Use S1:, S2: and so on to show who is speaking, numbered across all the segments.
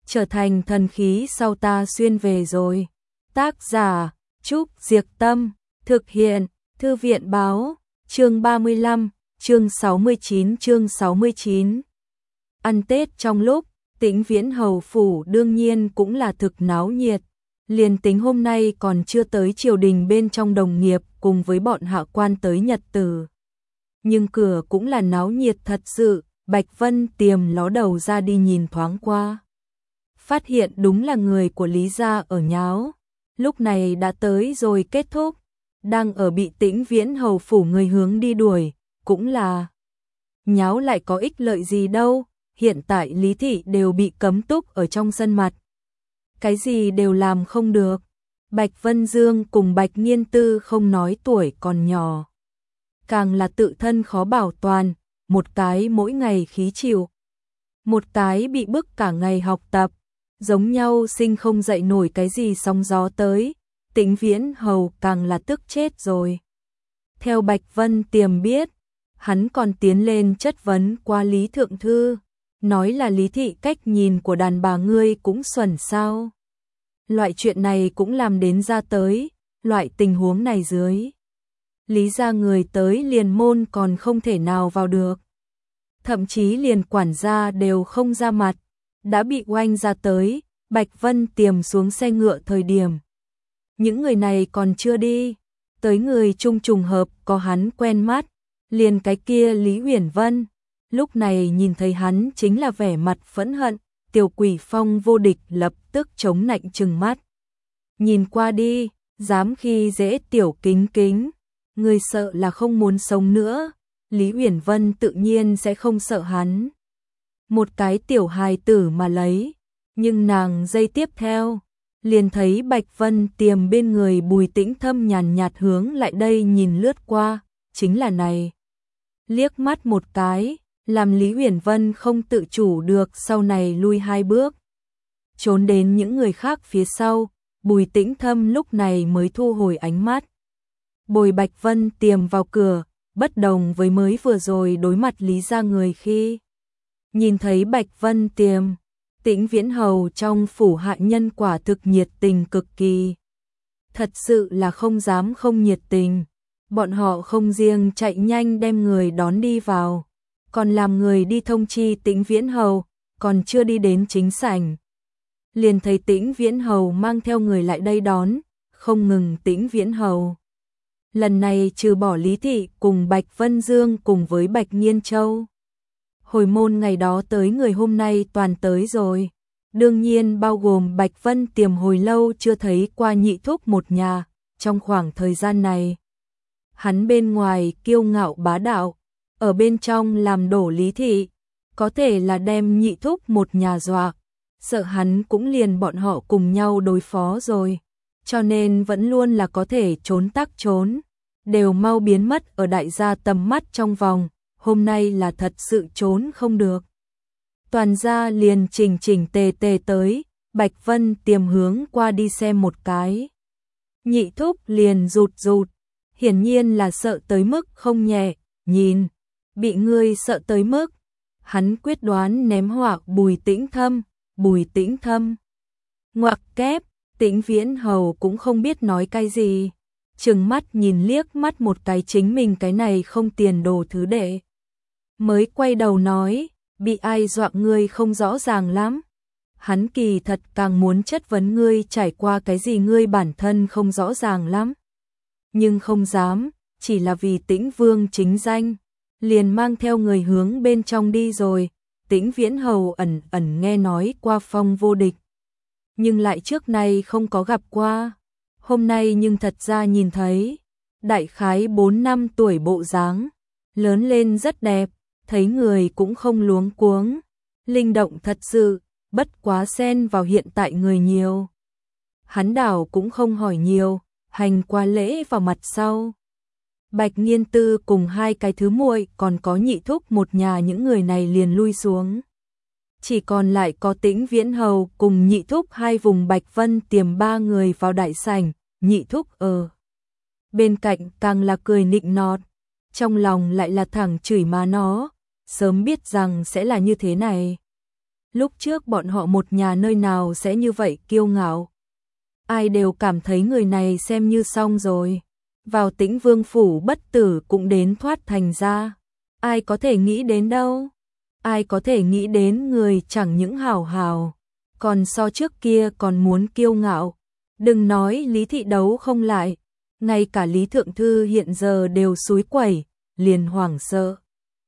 S1: trở thành thần khí sau ta xuyên về rồi. Tác giả Trúc Diệc Tâm, thực hiện Thư viện Báo, chương 35, chương 69. Ăn Tết trong lúc Tĩnh Viễn hầu phủ đương nhiên cũng là thực náo nhiệt, liền tính hôm nay còn chưa tới triều đình bên trong đồng nghiệp cùng với bọn hạ quan tới nhật tử. Nhưng cửa cũng là náo nhiệt thật sự, Bạch Vân Tiềm ló đầu ra đi nhìn thoáng qua. Phát hiện đúng là người của Lý gia ở nháo, lúc này đã tới rồi kết thúc, đang ở bị Tĩnh Viễn hầu phủ người hướng đi đuổi, cũng là nháo lại có ích lợi gì đâu, hiện tại Lý thị đều bị cấm túc ở trong sân mặt. Cái gì đều làm không được, Bạch Vân Dương cùng Bạch Nghiên Tư không nói tuổi còn nhỏ, càng là tự thân khó bảo toàn, một cái mỗi ngày khí chịu, một cái bị bức cả ngày học tập, giống nhau sinh không dậy nổi cái gì sóng gió tới, Tĩnh Viễn hầu càng là tức chết rồi. Theo Bạch Vân Tiềm biết, hắn còn tiến lên chất vấn qua Lý Thượng Thư, nói là Lý thị cách nhìn của đàn bà ngươi cũng xuẩn sao. Loại chuyện này cũng làm đến ra tới, loại tình huống này dưới. Lý gia người tới liền môn còn không thể nào vào được. Thậm chí liền quản gia đều không ra mặt, đã bị oanh ra tới, Bạch Vân Tiềm xuống xe ngựa thời điểm. Những người này còn chưa đi, tới người trùng hợp có hắn quen mắt, liền cái kia Lý Uyển Vân, lúc này nhìn thấy hắn chính là vẻ mặt phẫn hận, Tiểu Quỷ Phong vô địch lập tức chống nạnh trừng mắt. Nhìn qua đi, dám khi dễ Tiểu Kính Kính, người sợ là không muốn sống nữa, Lý Uyển Vân tự nhiên sẽ không sợ hắn. Một cái tiểu hài tử mà lấy, nhưng nàng giây tiếp theo, liền thấy Bạch Vân Tiềm bên người Bùi Tĩnh Thâm nhàn nhạt hướng lại đây nhìn lướt qua, chính là này. Liếc mắt một cái, làm Lý Uyển Vân không tự chủ được sau này lui hai bước. Trốn đến những người khác phía sau, Bùi Tĩnh Thâm lúc này mới thu hồi ánh mắt. Bồi Bạch Vân Tiềm vào cửa, bất đồng với mới vừa rồi đối mặt Lý gia người khi nhìn thấy Bạch Vân Tiềm, Tĩnh Viễn hầu trong phủ hạ nhân quả thực nhiệt tình cực kỳ. Thật sự là không dám không nhiệt tình, bọn họ không riêng chạy nhanh đem người đón đi vào, còn làm người đi thông chi Tĩnh Viễn hầu, còn chưa đi đến chính sảnh. Liền thấy Tĩnh Viễn hầu mang theo người lại đây đón, không ngừng Tĩnh Viễn hầu. Lần này trừ bỏ Lý thị cùng Bạch Vân Dương cùng với Bạch Nghiên Châu. Hồi môn ngày đó tới người hôm nay toàn tới rồi. Đương nhiên bao gồm Bạch Vân Tiềm hồi lâu chưa thấy qua nhị thúc một nhà. Trong khoảng thời gian này, hắn bên ngoài kiêu ngạo bá đạo, ở bên trong làm đổ Lý thị, có thể là đem nhị thúc một nhà dọa. Sợ hắn cũng liền bọn họ cùng nhau đối phó rồi. Cho nên vẫn luôn là có thể trốn tắc trốn, đều mau biến mất ở đại gia tầm mắt trong vòng, hôm nay là thật sự trốn không được. Toàn gia liền chỉnh tề tới, Bạch Vân Tiềm hướng qua đi xem một cái. Nhị thúc liền rụt, hiển nhiên là sợ tới mức không nhẹ, nhìn, bị ngươi sợ tới mức. Hắn quyết đoán ném họa Bùi Tĩnh Thâm. Ngoặc kép, Tĩnh Viễn hầu cũng không biết nói cái gì, trừng mắt nhìn liếc mắt một cái chính mình cái này không tiền đồ thứ đệ. Mới quay đầu nói, bị ai dọa ngươi không rõ ràng lắm. Hắn kỳ thật càng muốn chất vấn ngươi trải qua cái gì ngươi bản thân không rõ ràng lắm. Nhưng không dám, chỉ là vì Tĩnh Vương chính danh, liền mang theo người hướng bên trong đi rồi. Tĩnh Viễn hầu ẩn nghe nói qua Phong vô địch, nhưng lại trước nay không có gặp qua. Hôm nay nhưng thật ra nhìn thấy, đại khái 4 năm tuổi bộ dáng, lớn lên rất đẹp, thấy người cũng không luống cuống, linh động thật sự, bất quá xen vào hiện tại người nhiều. Hắn đảo cũng không hỏi nhiều, hành qua lễ vào mặt sau. Bạch Nghiên Tư cùng hai cái thứ muội còn có nhị thúc một nhà những người này liền lui xuống. Chỉ còn lại có Tĩnh Viễn hầu cùng nhị thúc hai vùng Bạch Vân Tiềm ba người vào đại sảnh, nhị thúc ở bên cạnh càng là cười nịnh nọt, trong lòng lại là thẳng chửi má nó, sớm biết rằng sẽ là như thế này. lúc trước bọn họ một nhà nơi nào sẽ như vậy kiêu ngạo. Ai đều cảm thấy người này xem như xong rồi. Vào Tĩnh Vương phủ bất tử cũng đến thoát thành ra. Ai có thể nghĩ đến đâu? Ai có thể nghĩ đến người chẳng những hào hào, còn so trước kia còn muốn kiêu ngạo. Đừng nói Lý Thị đấu không lại, ngay cả Lý Thượng Thư hiện giờ đều xúi quẩy, liền hoảng sợ.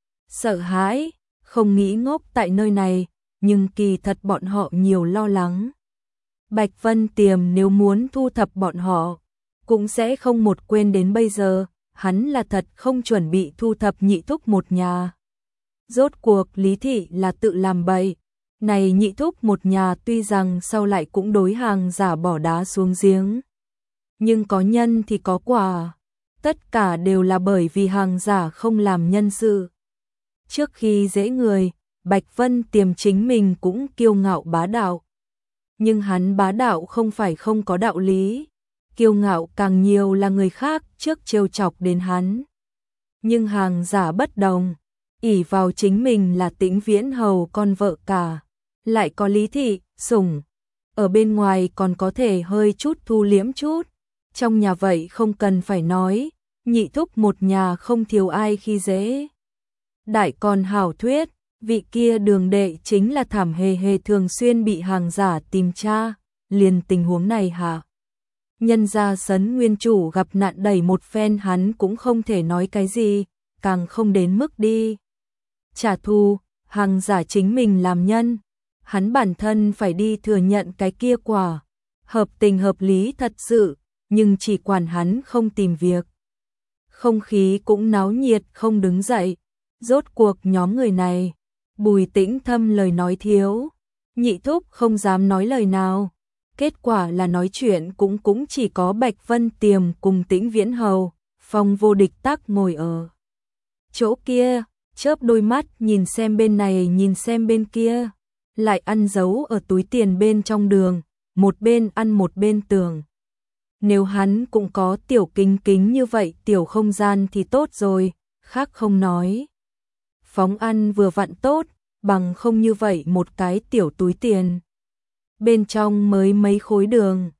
S1: Sợ hãi, không nghĩ ngốc tại nơi này, nhưng kỳ thật bọn họ nhiều lo lắng. Bạch Vân Tiềm nếu muốn thu thập bọn họ, cũng sẽ không một quên đến bây giờ, hắn là thật không chuẩn bị thu thập Nhị Thúc một nhà. Rốt cuộc Lý Thị là tự làm bậy, này Nhị Thúc một nhà tuy rằng sau lại cũng đối hàng giả bỏ đá xuống giếng. Nhưng có nhân thì có quả, tất cả đều là bởi vì hàng giả không làm nhân sự. Trước khi dễ người, Bạch Vân Tiềm chính mình cũng kiêu ngạo bá đạo. Nhưng hắn bá đạo không phải không có đạo lý, kiêu ngạo càng nhiều là người khác trước trêu chọc đến hắn. Nhưng hàng giả bất đồng, ỷ vào chính mình là Tĩnh Viễn Hầu con vợ cả, lại có Lý Thị, sủng, ở bên ngoài còn có thể hơi chút thu liễm chút, trong nhà vậy không cần phải nói, Nhị Thúc một nhà không thiếu ai khi dễ. Đại còn hảo thuyết, vị kia Đường đệ chính là thảm hề hề thường xuyên bị hàng giả tìm tra, liền tình huống này hả? Nhân gia Sấn nguyên chủ gặp nạn đẩy một phen hắn cũng không thể nói cái gì, càng không đến mức đi trả thù, hàng giả chính mình làm nhân, hắn bản thân phải đi thừa nhận cái kia quả, hợp tình hợp lý thật sự, nhưng chỉ quản hắn không tìm việc. Không khí cũng náo nhiệt không đứng dậy, rốt cuộc nhóm người này, Bùi Tĩnh Thâm lời nói thiếu, Nhị Thúc không dám nói lời nào, kết quả là nói chuyện cũng chỉ có Bạch Vân Tiềm cùng Tĩnh Viễn Hầu, Phong Vô Địch Tắc ngồi ở chỗ kia, chớp đôi mắt nhìn xem bên này nhìn xem bên kia, lại ăn giấu ở túi tiền bên trong đường, một bên ăn một bên tường. Nếu hắn cũng có tiểu kính kính như vậy tiểu không gian thì tốt rồi, khác không nói. Phóng ăn vừa vặn tốt, bằng không như vậy một cái tiểu túi tiền. Bên trong mới mấy khối đường.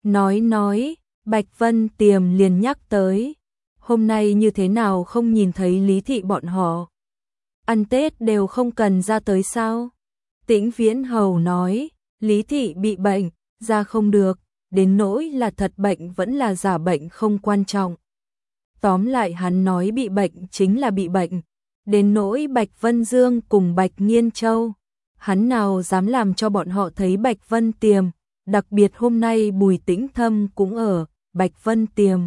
S1: Nói, Bạch Vân Tiềm liền nhắc tới. Hôm nay như thế nào không nhìn thấy Lý Thị bọn họ. Ăn Tết đều không cần ra tới sao? Tĩnh Viễn Hầu nói, Lý Thị bị bệnh, ra không được, đến nỗi là thật bệnh vẫn là giả bệnh không quan trọng. Tóm lại hắn nói bị bệnh chính là bị bệnh, đến nỗi Bạch Vân Dương cùng Bạch Nghiên Châu, hắn nào dám làm cho bọn họ thấy Bạch Vân Tiềm, đặc biệt hôm nay Bùi Tĩnh Thâm cũng ở, Bạch Vân Tiềm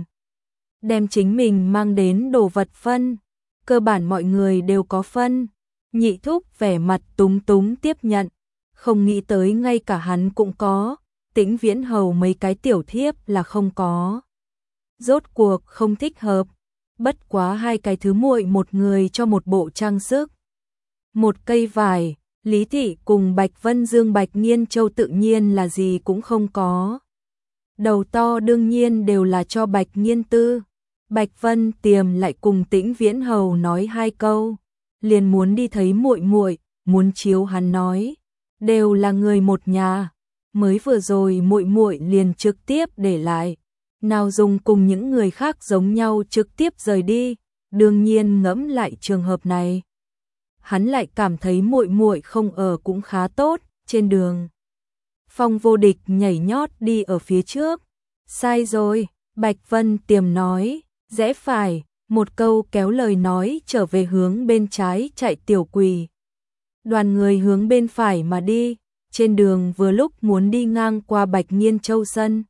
S1: đem chính mình mang đến đồ vật phân, cơ bản mọi người đều có phân. Nhị Thúc vẻ mặt túng túng tiếp nhận, không nghĩ tới ngay cả hắn cũng có, Tĩnh Viễn Hầu mấy cái tiểu thiếp là không có. Rốt cuộc không thích hợp, bất quá hai cái thứ muội một người cho một bộ trang sức. Một cây vải, Lý Thị cùng Bạch Vân Dương Bạch Nghiên Châu tự nhiên là gì cũng không có. Đầu to đương nhiên đều là cho Bạch Nghiên Tư. Bạch Vân Tiềm lại cùng Tĩnh Viễn Hầu nói hai câu, liền muốn đi thấy muội muội, muốn chiếu hắn nói, đều là người một nhà, mới vừa rồi muội muội liền trực tiếp để lại, nào dùng cùng những người khác giống nhau trực tiếp rời đi, đương nhiên ngẫm lại trường hợp này, hắn lại cảm thấy muội muội không ở cũng khá tốt, trên đường. Phong Vô Địch nhảy nhót đi ở phía trước, sai rồi, Bạch Vân Tiềm nói, rẽ phải, một câu kéo lời nói trở về hướng bên trái chạy tiểu quỳ. Đoàn người hướng bên phải mà đi, trên đường vừa lúc muốn đi ngang qua Bạch Nghiên Châu sân.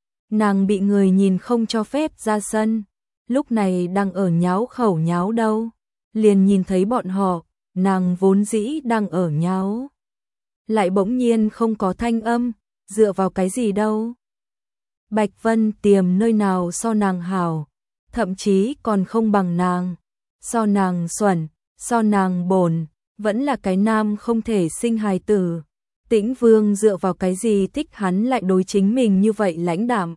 S1: Nàng bị người nhìn không cho phép ra sân, lúc này đang ở nháo khẩu nháo đâu, liền nhìn thấy bọn họ, nàng vốn dĩ đang ở nháo. Lại bỗng nhiên không có thanh âm, dựa vào cái gì đâu. Bạch Vân Tiềm nơi nào so nàng hảo, thậm chí còn không bằng nàng, so nàng xuẩn, so nàng bổn, vẫn là cái nam không thể sinh hài tử. Tĩnh Vương dựa vào cái gì thích hắn lại đối chính mình như vậy lãnh đạm.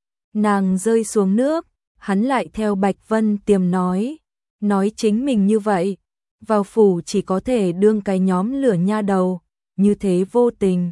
S1: Nàng rơi xuống nước, hắn lại theo Bạch Vân Tiềm nói chính mình như vậy, vào phủ chỉ có thể đương cái nhóm lửa nha đầu, như thế vô tình.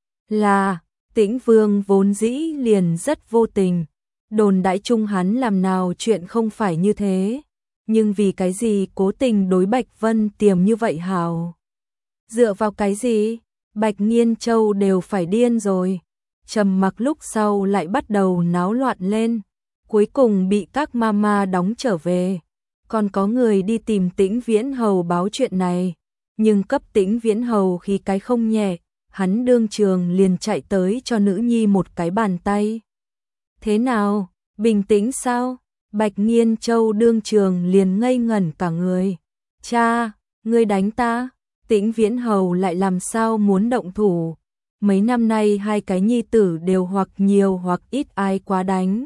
S1: Là, Tĩnh Vương vốn dĩ liền rất vô tình, đồn đãi chung hắn làm nào chuyện không phải như thế, nhưng vì cái gì cố tình đối Bạch Vân Tiềm như vậy hào? Dựa vào cái gì? Bạch Nghiên Châu đều phải điên rồi. Trầm mặc lúc sau lại bắt đầu náo loạn lên, cuối cùng bị các mama đóng trở về. Còn có người đi tìm Tĩnh Viễn Hầu báo chuyện này, nhưng cấp Tĩnh Viễn Hầu khí cái không nhẹ, hắn đương trường liền chạy tới cho nữ nhi một cái bàn tay. Thế nào, bình tĩnh sao? Bạch Nghiên Châu đương trường liền ngây ngẩn cả người. Cha, ngươi đánh ta? Tĩnh Viễn Hầu lại làm sao muốn động thủ? Mấy năm nay hai cái nhi tử đều hoặc nhiều hoặc ít ai quá đánh.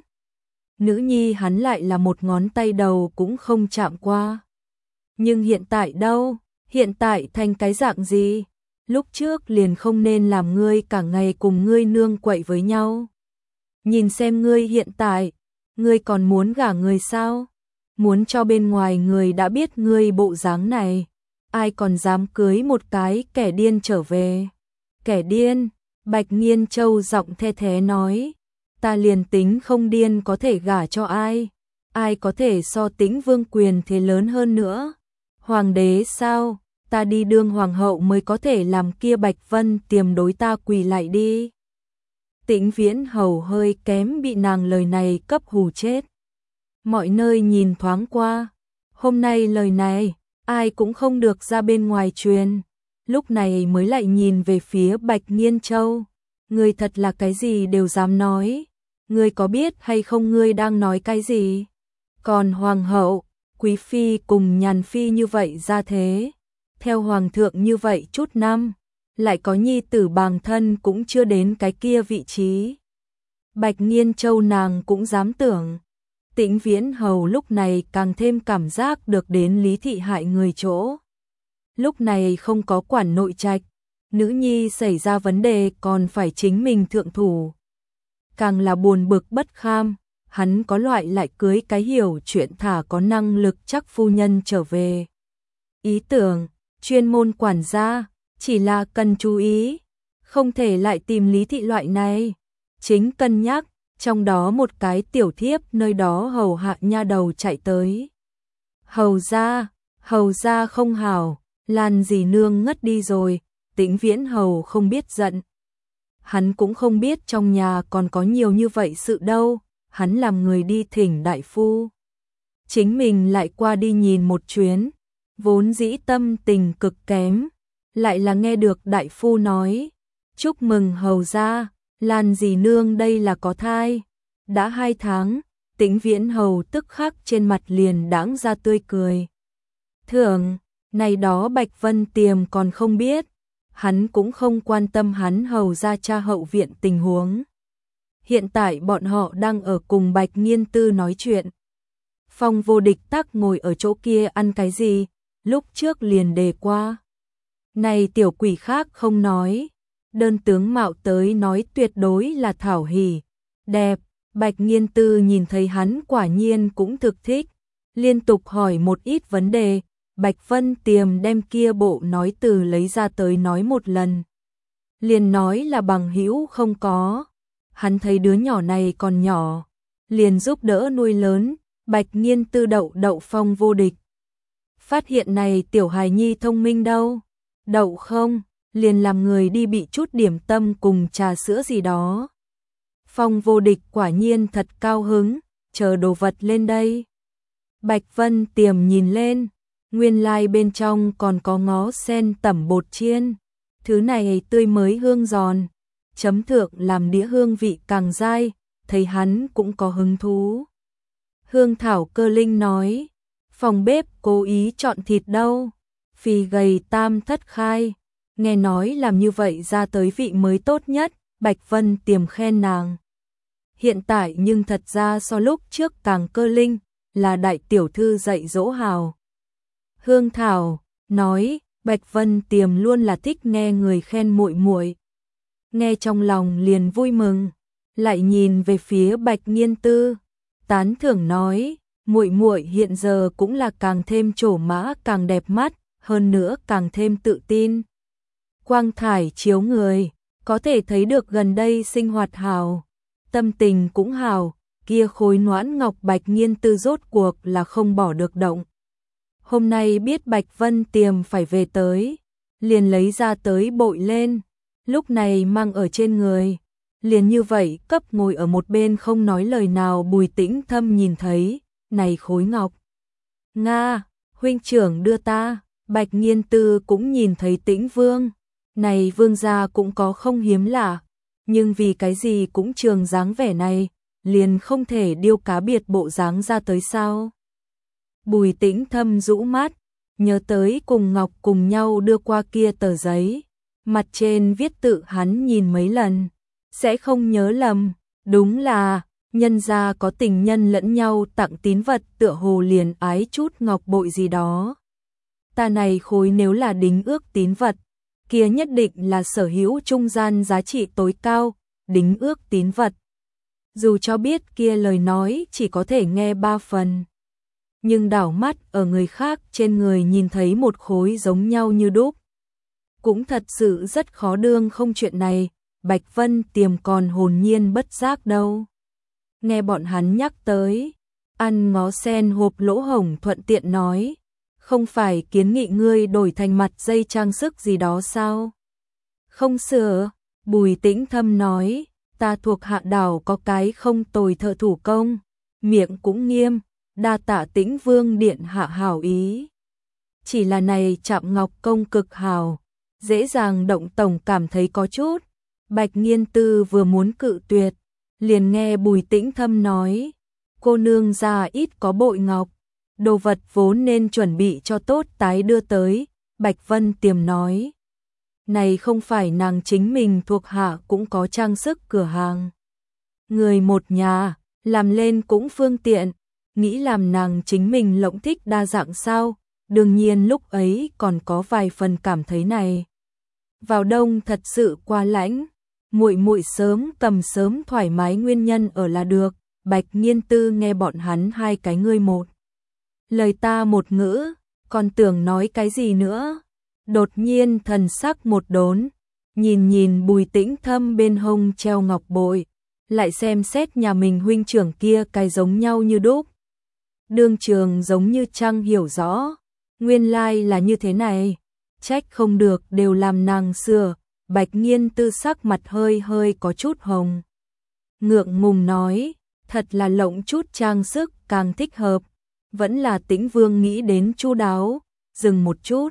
S1: Nữ nhi hắn lại là một ngón tay đầu cũng không chạm qua. Nhưng hiện tại đâu? Hiện tại thành cái dạng gì? Lúc trước liền không nên làm ngươi cả ngày cùng ngươi nương quậy với nhau. Nhìn xem ngươi hiện tại, ngươi còn muốn gả người sao? Muốn cho bên ngoài người đã biết ngươi bộ dáng này, ai còn dám cưới một cái kẻ điên trở về? Kẻ điên? Bạch Nghiên Châu giọng the thế nói, ta liền tính không điên có thể gả cho ai? Ai có thể so Tĩnh Vương quyền thế lớn hơn nữa? Hoàng đế sao? Ta đi đương hoàng hậu mới có thể làm kia Bạch Vân Tiềm đối ta quỳ lại đi. Tĩnh Viễn Hầu hơi kém bị nàng lời này cấp hù chết. Mọi nơi nhìn thoáng qua, hôm nay lời này, ai cũng không được ra bên ngoài truyền. Lúc này mới lại nhìn về phía Bạch Nghiên Châu. Ngươi thật là cái gì đều dám nói. Ngươi có biết hay không ngươi đang nói cái gì? Còn hoàng hậu, quý phi cùng nhàn phi như vậy ra thế. Theo hoàng thượng như vậy chút năm, lại có nhi tử bàng thân cũng chưa đến cái kia vị trí. Bạch Nghiên Châu nàng cũng dám tưởng. Tĩnh Viễn Hầu lúc này càng thêm cảm giác được đến lý thị hại người chỗ. Lúc này không có quản nội trạch, nữ nhi xảy ra vấn đề còn phải chính mình thượng thủ. Càng là buồn bực bất kham, hắn có loại lại cưới cái hiểu chuyện thả có năng lực chắc phu nhân trở về. Ý tưởng, chuyên môn quản gia, chỉ là cần chú ý, không thể lại tìm lý thị loại này. Chính cân nhắc, trong đó một cái tiểu thiếp nơi đó hầu hạ nha đầu chạy tới. Hầu ra không hảo, Lan dì nương ngất đi rồi. Tĩnh Viễn Hầu không biết giận. Hắn cũng không biết trong nhà còn có nhiều như vậy sự đâu, hắn làm người đi thỉnh đại phu. Chính mình lại qua đi nhìn một chuyến, vốn dĩ tâm tình cực kém, lại là nghe được đại phu nói, chúc mừng hầu gia, Lan dì nương đây là có thai, đã 2 tháng, Tĩnh Viễn Hầu tức khắc trên mặt liền đãng ra tươi cười. Thưởng, này đó Bạch Vân Tiềm còn không biết, hắn cũng không quan tâm hắn hầu gia cha hậu viện tình huống. Hiện tại bọn họ đang ở cùng Bạch Nghiên Tư nói chuyện. Phong Vô Địch tắc ngồi ở chỗ kia ăn cái gì, lúc trước liền đề qua. Này tiểu quỷ khác không nói, đơn tướng mạo tới nói tuyệt đối là thảo hỉ, đẹp. Bạch Nghiên Tư nhìn thấy hắn quả nhiên cũng thực thích, liên tục hỏi một ít vấn đề. Bạch Vân Tiềm đem kia bộ nói từ lấy ra tới nói một lần. Liền nói là bằng hữu không có. Hắn thấy đứa nhỏ này còn nhỏ, liền giúp đỡ nuôi lớn. Bạch Nghiên Tư đậu Phong Vô Địch. Phát hiện này tiểu hài nhi thông minh đâu. Đậu không, liền làm người đi bị chút điểm tâm cùng trà sữa gì đó. Phong Vô Địch quả nhiên thật cao hứng, chờ đồ vật lên đây. Bạch Vân Tiềm nhìn lên, nguyên lai bên trong còn có ngó sen tẩm bột chiên. Thứ này tươi mới hương giòn, chấm thượng làm đĩa hương vị càng dai, thấy hắn cũng có hứng thú. Hương Thảo Cơ Linh nói, phòng bếp cố ý chọn thịt đâu, phì gầy tam thất khai, nghe nói làm như vậy ra tới vị mới tốt nhất. Bạch Vân Tiềm khen nàng. Hiện tại nhưng thật ra so lúc trước càng cơ linh, là đại tiểu thư dạy dỗ hào. Hương Thảo nói, Bạch Vân Tiềm luôn là thích nghe người khen muội muội. Nghe trong lòng liền vui mừng, lại nhìn về phía Bạch Nghiên Tư, tán thưởng nói, muội muội hiện giờ cũng là càng thêm trổ mã càng đẹp mắt, hơn nữa càng thêm tự tin. quang thải chiếu người, có thể thấy được gần đây sinh hoạt hào, tâm tình cũng hào, kia khối noãn ngọc Bạch Nghiên Tư rốt cuộc là không bỏ được động. Hôm nay biết Bạch Vân Tiềm phải về tới, liền lấy ra tới bội lên, lúc này mang ở trên người, liền như vậy cấp ngồi ở một bên không nói lời nào Bùi Tĩnh Thâm nhìn thấy, này khối ngọc. Nga, huynh trưởng đưa ta, Bạch Nghiên Tư cũng nhìn thấy Tĩnh Vương, này vương gia cũng có không hiếm lạ, nhưng vì cái gì cũng trường dáng vẻ này, liền không thể điêu cá biệt bộ dáng ra tới sao. Bùi Tĩnh Thâm rũ mắt, nhớ tới cùng Ngọc cùng nhau đưa qua kia tờ giấy, mặt trên viết tự hắn nhìn mấy lần, sẽ không nhớ lầm, đúng là nhân gia có tình nhân lẫn nhau tặng tín vật tựa hồ liền ái chút ngọc bội gì đó. Ta này khối nếu là đính ước tín vật, kia nhất định là sở hữu trung gian giá trị tối cao, đính ước tín vật. Dù cho biết kia lời nói chỉ có thể nghe 3 phần. Nhưng đảo mắt ở người khác trên người nhìn thấy một khối giống nhau như đúc. Cũng thật sự rất khó đương không chuyện này, Bạch Vân Tiềm còn hồn nhiên bất giác đâu. Nghe bọn hắn nhắc tới, ăn ngó sen hộp lỗ hổng thuận tiện nói, không phải kiến nghị ngươi đổi thành mặt dây trang sức gì đó sao? Không sửa, Bùi Tĩnh Thâm nói, ta thuộc Hạ đảo có cái không tồi thợ thủ công, miệng cũng nghiêm, đa tạ Tĩnh Vương điện hạ hảo ý. Chỉ là này chạm ngọc công cực hảo, dễ dàng động tổng cảm thấy có chút. Bạch Nghiên Tư vừa muốn cự tuyệt, liền nghe Bùi Tĩnh Thâm nói, cô nương ra ít có bội ngọc, đồ vật vốn nên chuẩn bị cho tốt tái đưa tới. Bạch Vân Tiềm nói, này không phải nàng chính mình thuộc hạ cũng có trang sức cửa hàng. Người một nhà, làm lên cũng phương tiện, nghĩ làm nàng chính mình lộng thích đa dạng sao, đương nhiên lúc ấy còn có vài phần cảm thấy này. Vào đông thật sự quá lãnh, muội muội sớm cầm sớm thoải mái nguyên nhân ở là được. Bạch Nghiên Tư nghe bọn hắn hai cái ngươi một lời ta một ngữ, còn tưởng nói cái gì nữa. Đột nhiên thần sắc một đốn, nhìn Bùi Tĩnh Thâm bên hông treo ngọc bội, lại xem xét nhà mình huynh trưởng kia cái giống nhau như đúc. Đương trường giống như trăng hiểu rõ, nguyên lai là như thế này, trách không được đều làm nàng sửa. Bạch Nghiên Tư sắc mặt hơi có chút hồng. Ngượng ngùng nói, thật là lộng chút trang sức càng thích hợp, vẫn là Tĩnh Vương nghĩ đến chu đáo, dừng một chút.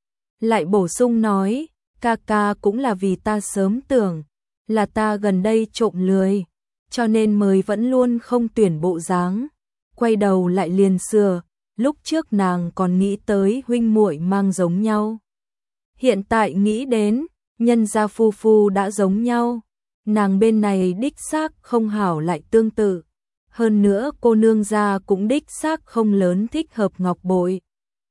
S1: Lại bổ sung nói, ca ca cũng là vì ta sớm tưởng, là ta gần đây trộm lười, cho nên mới vẫn luôn không tuyển bộ dáng. Quay đầu lại liền sửa, lúc trước nàng còn nghĩ tới huynh muội mang giống nhau. Hiện tại nghĩ đến, nhân gia phu phu đã giống nhau, nàng bên này đích xác không hảo lại tương tự. Hơn nữa cô nương gia cũng đích xác không lớn thích hợp ngọc bội.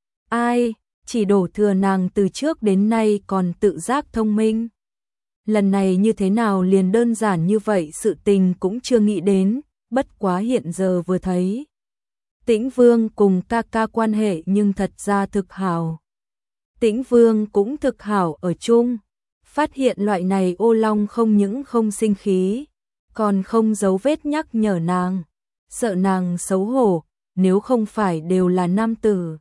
S1: Ai, chỉ đổ thừa nàng từ trước đến nay còn tự giác thông minh. Lần này như thế nào liền đơn giản như vậy sự tình cũng chưa nghĩ đến, bất quá hiện giờ vừa thấy. Tĩnh Vương cùng ca ca quan hệ nhưng thật ra thực hảo. Tĩnh Vương cũng thực hảo ở chung, phát hiện loại này ô long không những không sinh khí, còn không giấu vết nhắc nhở nàng, sợ nàng xấu hổ, nếu không phải đều là nam tử.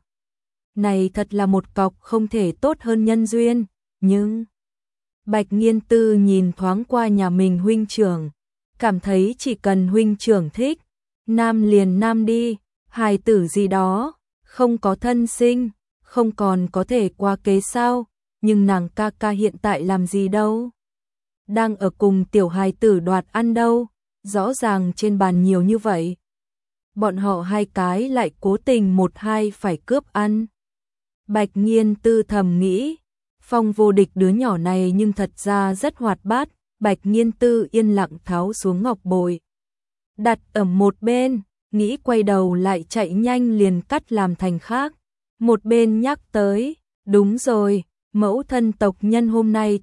S1: Này thật là một cọc không thể tốt hơn nhân duyên, nhưng Bạch Nghiên Tư nhìn thoáng qua nhà mình huynh trưởng, cảm thấy chỉ cần huynh trưởng thích, nam liền nam đi, hài tử gì đó, không có thân sinh, không còn có thể qua kế sao, nhưng nàng ca ca hiện tại làm gì đâu. Đang ở cùng tiểu hài tử đoạt ăn đâu, rõ ràng trên bàn nhiều như vậy. Bọn họ hai cái lại cố tình một hai phải cướp ăn. Bạch Nghiên Tư thầm nghĩ, Phong Vô Địch đứa nhỏ này nhưng thật ra rất hoạt bát. Bạch Nghiên Tư yên lặng tháo xuống ngọc bội, đặt ở một bên, nghĩ quay đầu lại chạy nhanh liền cắt làm thành khác. Một bên nhắc tới, đúng rồi, mẫu thân tộc nhân hôm nay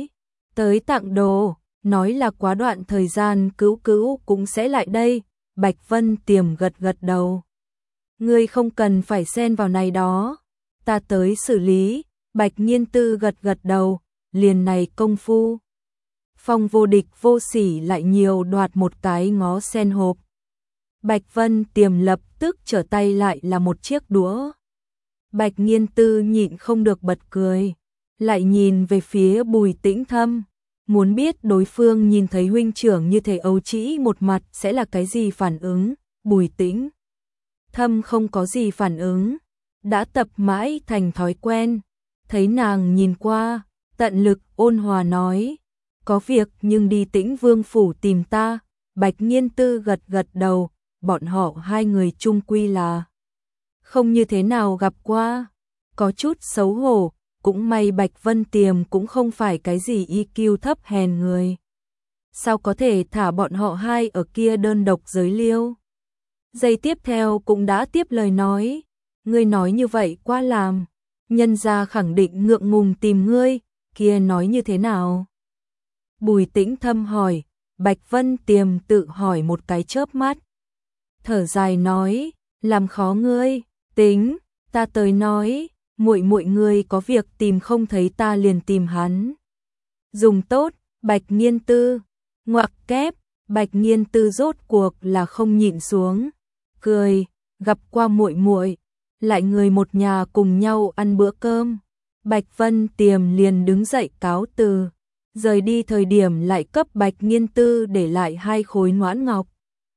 S1: tới tặng đồ, nói là quá đoạn thời gian cứu cũng sẽ lại đây. Bạch Vân Tiềm gật đầu. Ngươi không cần phải xen vào này đó, ta tới xử lý. Bạch Nghiên Tư gật đầu, liền này công phu. Phong vô địch vô sỉ lại nhiều đoạt một cái ngó sen hộp. Bạch Vân Tiềm lập tức trở tay lại là một chiếc đũa. Bạch Nghiên Tư nhịn không được bật cười, lại nhìn về phía Bùi Tĩnh Thâm, muốn biết đối phương nhìn thấy huynh trưởng như thế ấu trĩ một mặt sẽ là cái gì phản ứng. Bùi Tĩnh Thâm không có gì phản ứng, đã tập mãi thành thói quen, thấy nàng nhìn qua, tận lực ôn hòa nói, có việc nhưng đi Tĩnh Vương phủ tìm ta. Bạch Nghiên Tư gật gật đầu, bọn họ hai người chung quy là không như thế nào gặp qua, có chút xấu hổ, cũng may Bạch Vân Tiềm cũng không phải cái gì EQ thấp hèn người. Sao có thể thả bọn họ hai ở kia đơn độc giới liêu? Giây tiếp theo cũng đã tiếp lời nói, ngươi nói như vậy quá làm, nhân gia khẳng định ngượng ngùng tìm ngươi, kia nói như thế nào? Bùi Tĩnh Thâm hỏi, Bạch Vân Tiềm tự hỏi một cái chớp mắt. Thở dài nói, làm khó ngươi, tính, ta tới nói, muội muội ngươi có việc tìm không thấy ta liền tìm hắn. Dùng tốt, Bạch Nghiên Tư, ngoặc kép, Bạch Nghiên Tư rốt cuộc là không nhịn xuống, cười, gặp qua muội muội, lại người một nhà cùng nhau ăn bữa cơm. Bạch Vân Tiềm liền đứng dậy cáo từ, rời đi thời điểm lại cấp Bạch Nghiên Tư để lại 2 khối noãn ngọc.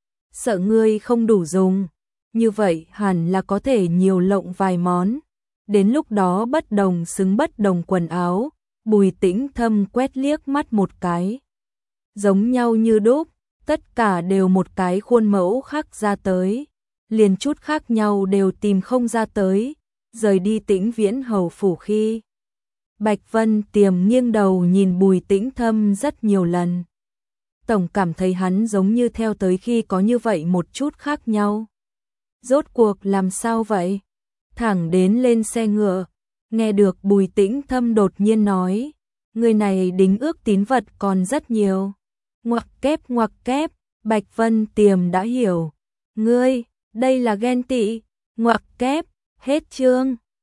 S1: Sợ ngươi không đủ dùng, như vậy hẳn là có thể nhiều lộng vài món. Đến lúc đó bất đồng xứng bất đồng quần áo. Bùi Tĩnh Thâm quét liếc mắt một cái, giống nhau như đúc, tất cả đều một cái khuôn mẫu khác ra tới, liền chút khác nhau đều tìm không ra tới. Rời đi Tĩnh Viễn hầu phủ khi, Bạch Vân Tiềm nghiêng đầu nhìn Bùi Tĩnh Thâm rất nhiều lần, tổng cảm thấy hắn giống như theo tới khi có như vậy một chút khác nhau. Rốt cuộc làm sao vậy? Thẳng đến lên xe ngựa, nghe được Bùi Tĩnh Thâm đột nhiên nói, người này đính ước tín vật còn rất nhiều. Ngoặc kép, Bạch Vân Tiềm đã hiểu. Ngươi, đây là ghen tị, ngoặc kép, hết chương.